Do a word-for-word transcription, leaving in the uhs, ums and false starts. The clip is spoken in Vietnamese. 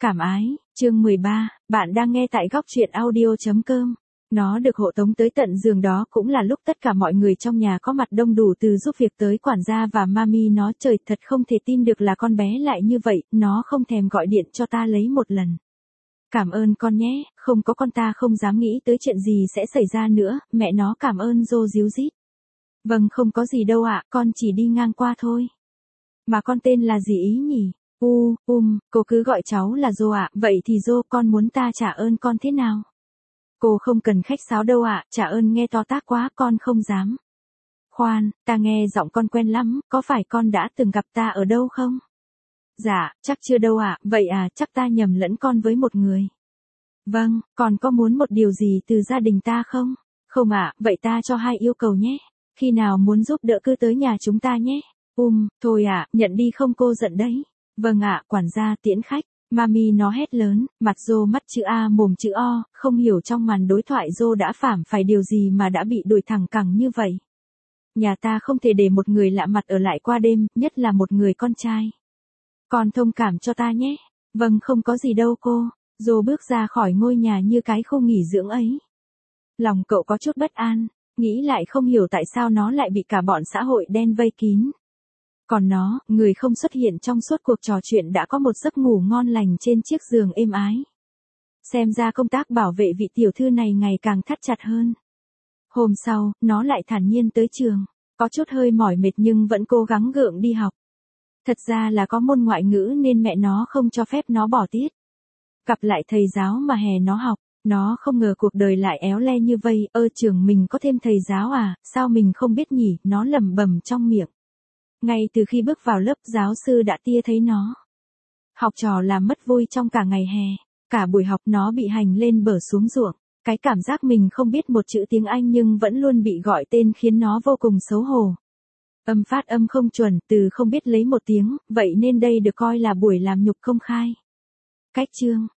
Cảm ái, chương mười ba, bạn đang nghe tại góc truyện audio chấm com. Nó được hộ tống tới tận giường, đó cũng là lúc tất cả mọi người trong nhà có mặt đông đủ, từ giúp việc tới quản gia và mami nó. Trời, thật không thể tin được là con bé lại như vậy, nó không thèm gọi điện cho ta lấy một lần. Cảm ơn con nhé, không có con ta không dám nghĩ tới chuyện gì sẽ xảy ra nữa, mẹ nó cảm ơn Dô díu dít. Vâng, không có gì đâu ạ, con chỉ đi ngang qua thôi. Mà con tên là gì ý nhỉ? U, um, cô cứ gọi cháu là Dô ạ, vậy thì Dô, con muốn ta trả ơn con thế nào? Cô không cần khách sáo đâu ạ, trả ơn nghe to tát quá, con không dám. Khoan, ta nghe giọng con quen lắm, có phải con đã từng gặp ta ở đâu không? Dạ, chắc chưa đâu ạ, vậy à, chắc ta nhầm lẫn con với một người. Vâng, con có muốn một điều gì từ gia đình ta không? Không ạ, vậy ta cho hai yêu cầu nhé. Khi nào muốn giúp đỡ cứ tới nhà chúng ta nhé. Um, thôi ạ, nhận đi không cô giận đấy. Vâng ạ, quản gia tiễn khách. Mami nó hét lớn, mặt Dô mắt chữ A mồm chữ O, không hiểu trong màn đối thoại Dô đã phạm phải điều gì mà đã bị đuổi thẳng cẳng như vậy. Nhà ta không thể để một người lạ mặt ở lại qua đêm, nhất là một người con trai. Con thông cảm cho ta nhé. Vâng, không có gì đâu cô. Dô bước ra khỏi ngôi nhà như cái khu nghỉ dưỡng ấy. Lòng cậu có chút bất an, nghĩ lại không hiểu tại sao nó lại bị cả bọn xã hội đen vây kín. Còn nó, người không xuất hiện trong suốt cuộc trò chuyện, đã có một giấc ngủ ngon lành trên chiếc giường êm ái. Xem ra công tác bảo vệ vị tiểu thư này ngày càng thắt chặt hơn. Hôm sau, nó lại thản nhiên tới trường, có chút hơi mỏi mệt nhưng vẫn cố gắng gượng đi học. Thật ra là có môn ngoại ngữ nên mẹ nó không cho phép nó bỏ tiết. Gặp lại thầy giáo mà hè nó học, nó không ngờ cuộc đời lại éo le như vây. Ơ, trường mình có thêm thầy giáo à, sao mình không biết nhỉ, nó lẩm bẩm trong miệng. Ngay từ khi bước vào lớp, giáo sư đã tia thấy nó. Học trò làm mất vui trong cả ngày hè, cả buổi học nó bị hành lên bờ xuống ruộng. Cái cảm giác mình không biết một chữ tiếng Anh nhưng vẫn luôn bị gọi tên khiến nó vô cùng xấu hổ. Âm phát âm không chuẩn, từ không biết lấy một tiếng, vậy nên đây được coi là buổi làm nhục công khai. Cách chương